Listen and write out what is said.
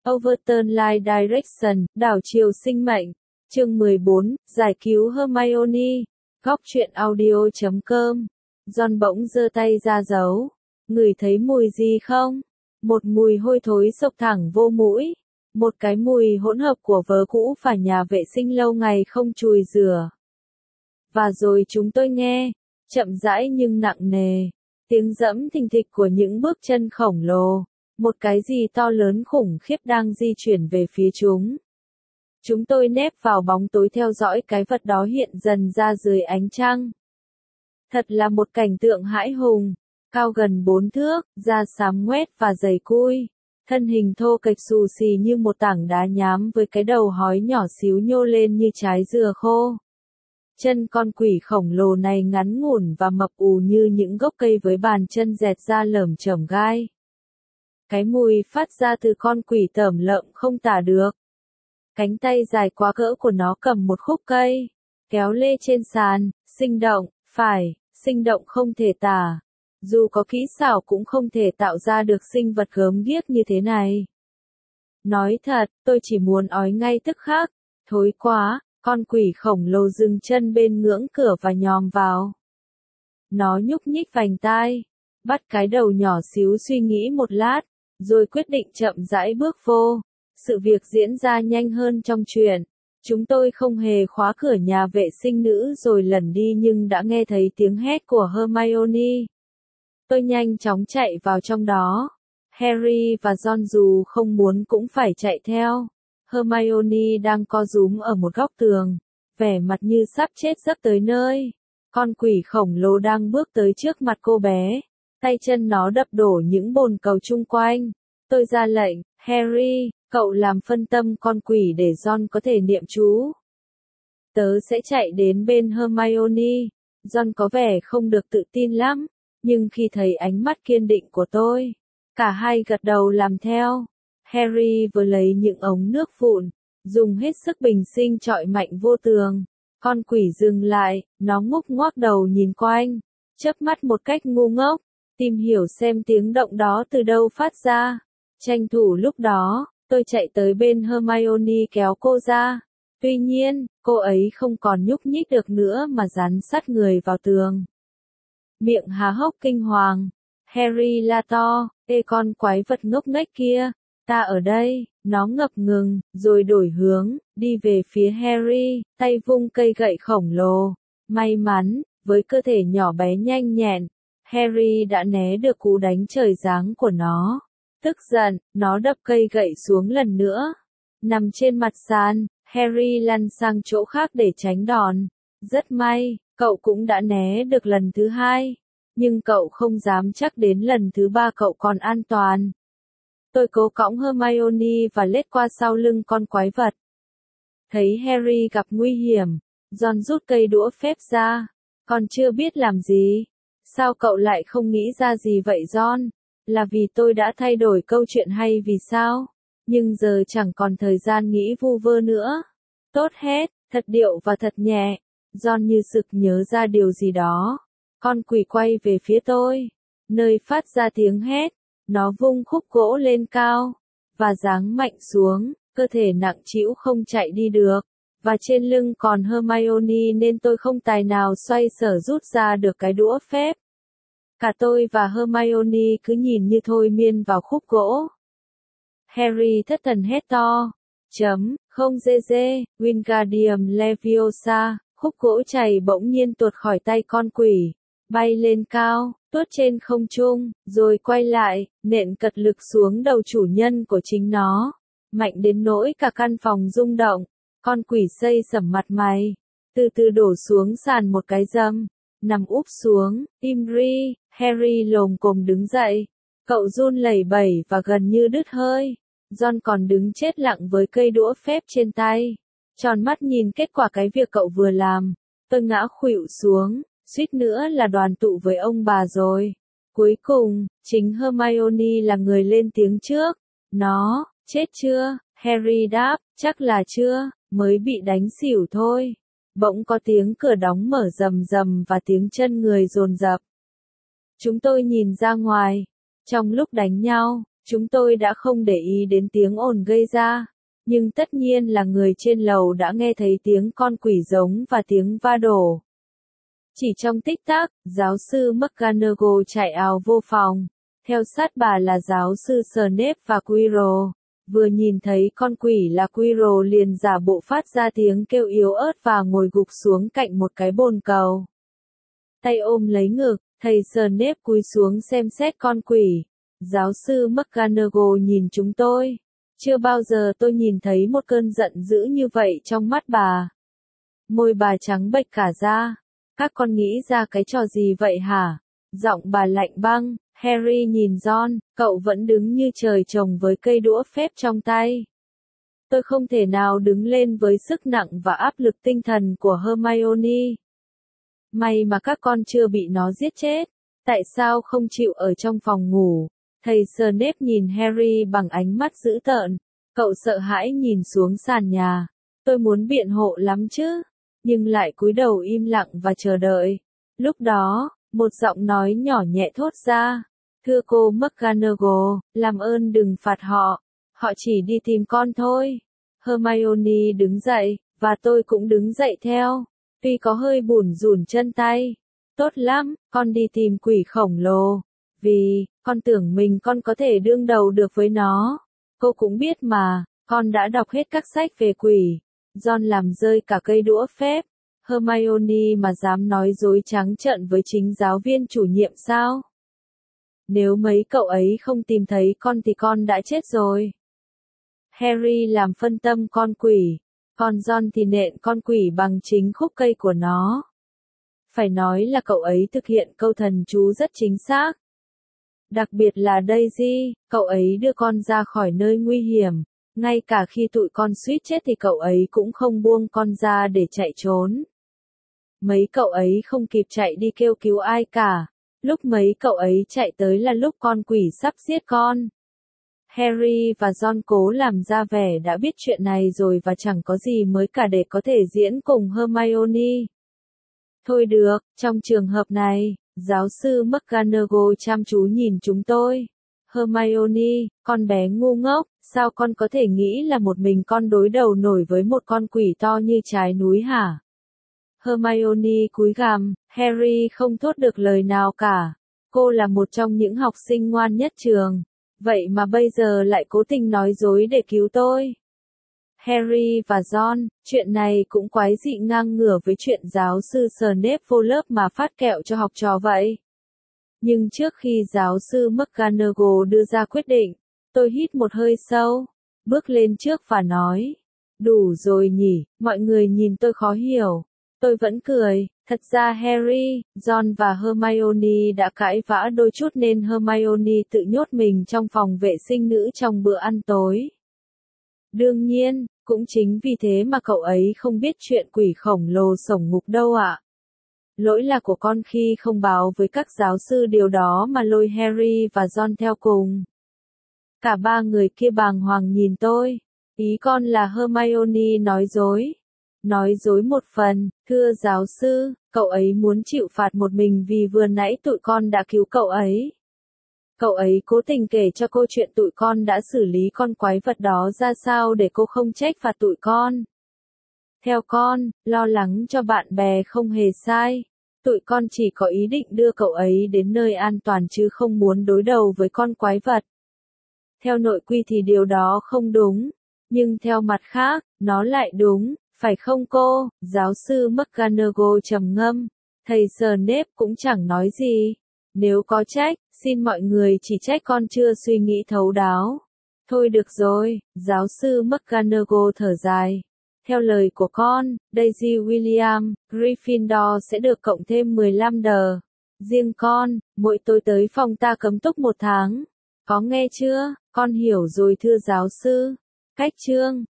Overturn Life Direction, đảo chiều sinh mệnh. Chương 14, giải cứu Hermione. Góc truyện audio.com. Ron bỗng giơ tay ra giấu. Ngửi thấy mùi gì không? Một mùi hôi thối xộc thẳng vô mũi. Một cái mùi hỗn hợp của vớ cũ và nhà vệ sinh lâu ngày không chùi rửa. Và rồi chúng tôi nghe, chậm rãi nhưng nặng nề, tiếng dẫm thình thịch của những bước chân khổng lồ. Một cái gì to lớn khủng khiếp đang di chuyển về phía chúng. Chúng tôi nép vào bóng tối theo dõi cái vật đó hiện dần ra dưới ánh trăng. Thật là một cảnh tượng hãi hùng, cao gần 4 thước, da xám ngoét và dày cui. Thân hình thô kệch xù xì như một tảng đá nhám với cái đầu hói nhỏ xíu nhô lên như trái dừa khô. Chân con quỷ khổng lồ này ngắn ngủn và mập ù như những gốc cây với bàn chân dẹt ra lởm chởm gai. Cái mùi phát ra từ con quỷ tởm lợm không tả được. Cánh tay dài quá cỡ của nó cầm một khúc cây, kéo lê trên sàn, sinh động, sinh động không thể tả. Dù có kỹ xảo cũng không thể tạo ra được sinh vật gớm ghiếc như thế này. Nói thật, tôi chỉ muốn ói ngay tức khắc. Thối quá, con quỷ khổng lồ dừng chân bên ngưỡng cửa và nhòm vào. Nó nhúc nhích vành tai, bắt cái đầu nhỏ xíu suy nghĩ một lát, rồi quyết định chậm rãi bước vô. Sự việc diễn ra nhanh hơn trong truyện. Chúng tôi không hề khóa cửa nhà vệ sinh nữ rồi lẩn đi nhưng đã nghe thấy tiếng hét của Hermione. Tôi nhanh chóng chạy vào trong đó. Harry và Ron dù không muốn cũng phải chạy theo. Hermione đang co rúm ở một góc tường, vẻ mặt như sắp chết giấc tới nơi. Con quỷ khổng lồ đang bước tới trước mặt cô bé. Tay chân nó đập đổ những bồn cầu chung quanh. Tôi ra lệnh, Harry, cậu làm phân tâm con quỷ để Ron có thể niệm chú. Tớ sẽ chạy đến bên Hermione. Ron có vẻ không được tự tin lắm, nhưng khi thấy ánh mắt kiên định của tôi, cả hai gật đầu làm theo. Harry vừa lấy những ống nước vụn, dùng hết sức bình sinh chọi mạnh vô tường. Con quỷ dừng lại, nó ngúc ngoác đầu nhìn quanh, chớp mắt một cách ngu ngốc, tìm hiểu xem tiếng động đó từ đâu phát ra. Tranh thủ lúc đó, tôi chạy tới bên Hermione kéo cô ra. Tuy nhiên, cô ấy không còn nhúc nhích được nữa mà dán sát người vào tường. Miệng há hốc kinh hoàng. Harry la to, ê con quái vật ngốc nghếch kia, ta ở đây. Nó ngập ngừng, rồi đổi hướng, đi về phía Harry, tay vung cây gậy khổng lồ. May mắn, với cơ thể nhỏ bé nhanh nhẹn, Harry đã né được cú đánh trời giáng của nó. Tức giận, nó đập cây gậy xuống lần nữa. Nằm trên mặt sàn, Harry lăn sang chỗ khác để tránh đòn. Rất may, cậu cũng đã né được lần thứ hai. Nhưng cậu không dám chắc đến lần thứ ba cậu còn an toàn. Tôi cố cõng Hermione và lết qua sau lưng con quái vật. Thấy Harry gặp nguy hiểm, Ron rút cây đũa phép ra. Còn chưa biết làm gì. Sao cậu lại không nghĩ ra gì vậy Ron? Là vì tôi đã thay đổi câu chuyện hay vì sao? Nhưng giờ chẳng còn thời gian nghĩ vu vơ nữa. Tốt hết, thật điệu và thật nhẹ. Ron như sực nhớ ra điều gì đó. Con quỷ quay về phía tôi. Nơi phát ra tiếng hét. Nó vung khúc gỗ lên cao. Và giáng mạnh xuống. Cơ thể nặng trĩu không chạy đi được. Và trên lưng còn Hermione nên tôi không tài nào xoay sở rút ra được cái đũa phép. Cả tôi và Hermione cứ nhìn như thôi miên vào khúc gỗ. Harry thất thần hét to. Không dê dê, Wingardium Leviosa, khúc gỗ chày bỗng nhiên tuột khỏi tay con quỷ, bay lên cao, tuốt trên không trung, rồi quay lại, nện cật lực xuống đầu chủ nhân của chính nó. Mạnh đến nỗi cả căn phòng rung động, con quỷ xây sẩm mặt mày, từ từ đổ xuống sàn một cái dâm, nằm úp xuống, im ri. Harry lồm cồm đứng dậy, cậu run lẩy bẩy và gần như đứt hơi. Ron còn đứng chết lặng với cây đũa phép trên tay, tròn mắt nhìn kết quả cái việc cậu vừa làm. Tôi ngã khuỵu xuống, suýt nữa là đoàn tụ với ông bà rồi. Cuối cùng, chính Hermione là người lên tiếng trước. Nó, chết chưa? Harry đáp, chắc là chưa, mới bị đánh xỉu thôi. Bỗng có tiếng cửa đóng mở rầm rầm và tiếng chân người dồn dập. Chúng tôi nhìn ra ngoài. Trong lúc đánh nhau, Chúng tôi đã không để ý đến tiếng ồn gây ra. Nhưng tất nhiên là người trên lầu đã nghe thấy tiếng con quỷ giống và tiếng va đổ. Chỉ trong tích tắc, giáo sư McGonagall chạy ào vô phòng. Theo sát bà là giáo sư Snape và Quirrell. Vừa nhìn thấy con quỷ là Quirrell liền giả bộ phát ra tiếng kêu yếu ớt và ngồi gục xuống cạnh một cái bồn cầu. Tay ôm lấy ngực, thầy Snape cúi xuống xem xét con quỷ. Giáo sư McGonagall nhìn chúng tôi. Chưa bao giờ tôi nhìn thấy một cơn giận dữ như vậy trong mắt bà. Môi bà trắng bệch cả ra. Các con nghĩ ra cái trò gì vậy hả? Giọng bà lạnh băng. Harry nhìn Ron, cậu vẫn đứng như trời trồng với cây đũa phép trong tay. Tôi không thể nào đứng lên với sức nặng và áp lực tinh thần của Hermione. May mà các con chưa bị nó giết chết. Tại sao không chịu ở trong phòng ngủ? Thầy Snape nhìn Harry bằng ánh mắt dữ tợn. Cậu sợ hãi nhìn xuống sàn nhà. Tôi muốn biện hộ lắm chứ, nhưng lại cúi đầu im lặng và chờ đợi. Lúc đó, một giọng nói nhỏ nhẹ thốt ra. Thưa cô McGonagall, làm ơn đừng phạt họ. Họ chỉ đi tìm con thôi. Hermione đứng dậy, và tôi cũng đứng dậy theo. Tuy có hơi bủn rủn chân tay. Tốt lắm, con đi tìm quỷ khổng lồ. Vì, con tưởng mình con có thể đương đầu được với nó. Cô cũng biết mà, con đã đọc hết các sách về quỷ. Ron làm rơi cả cây đũa phép. Hermione mà dám nói dối trắng trợn với chính giáo viên chủ nhiệm sao? Nếu mấy cậu ấy không tìm thấy con thì con đã chết rồi. Harry làm phân tâm con quỷ, còn Ron thì nện con quỷ bằng chính khúc cây của nó. Phải nói là cậu ấy thực hiện câu thần chú rất chính xác. Đặc biệt là Daisy, cậu ấy đưa con ra khỏi nơi nguy hiểm. Ngay cả khi tụi con suýt chết thì cậu ấy cũng không buông con ra để chạy trốn. Mấy cậu ấy không kịp chạy đi kêu cứu ai cả. Lúc mấy cậu ấy chạy tới là lúc con quỷ sắp giết con. Harry và Ron cố làm ra vẻ đã biết chuyện này rồi và chẳng có gì mới cả để có thể diễn cùng Hermione. Thôi được, trong trường hợp này, giáo sư McGonagall chăm chú nhìn chúng tôi. Hermione, con bé ngu ngốc, sao con có thể nghĩ là một mình con đối đầu nổi với một con quỷ to như trái núi hả? Hermione cúi gằm, Harry không thốt được lời nào cả. Cô là một trong những học sinh ngoan nhất trường. Vậy mà bây giờ lại cố tình nói dối để cứu tôi. Harry và Ron, chuyện này cũng quái dị ngang ngửa với chuyện giáo sư Snape vô lớp mà phát kẹo cho học trò vậy. Nhưng trước khi giáo sư McGonagall đưa ra quyết định, tôi hít một hơi sâu, bước lên trước và nói, đủ rồi nhỉ, mọi người nhìn tôi khó hiểu. Tôi vẫn cười, thật ra Harry, Ron và Hermione đã cãi vã đôi chút nên Hermione tự nhốt mình trong phòng vệ sinh nữ trong bữa ăn tối. Đương nhiên, cũng chính vì thế mà cậu ấy không biết chuyện quỷ khổng lồ sổng ngục đâu ạ. Lỗi là của con khi không báo với các giáo sư điều đó mà lôi Harry và Ron theo cùng. Cả ba người kia bàng hoàng nhìn tôi. Ý con là Hermione nói dối. Nói dối một phần, thưa giáo sư, cậu ấy muốn chịu phạt một mình vì vừa nãy tụi con đã cứu cậu ấy. Cậu ấy cố tình kể cho cô chuyện tụi con đã xử lý con quái vật đó ra sao để cô không trách phạt tụi con. Theo con, lo lắng cho bạn bè không hề sai. Tụi con chỉ có ý định đưa cậu ấy đến nơi an toàn chứ không muốn đối đầu với con quái vật. Theo nội quy thì điều đó không đúng, nhưng theo mặt khác, nó lại đúng, phải không cô? Giáo sư McGonagall trầm ngâm. Thầy Snape cũng chẳng nói gì. Nếu có trách, xin mọi người chỉ trách con chưa suy nghĩ thấu đáo. Thôi được rồi, giáo sư McGonagall thở dài. Theo lời của con, Daisy William, Gryffindor sẽ được cộng thêm 15 đờ. Riêng con, mỗi tối tới phòng ta cấm túc 1 tháng. Có nghe chưa? Con hiểu rồi thưa giáo sư. Cách chương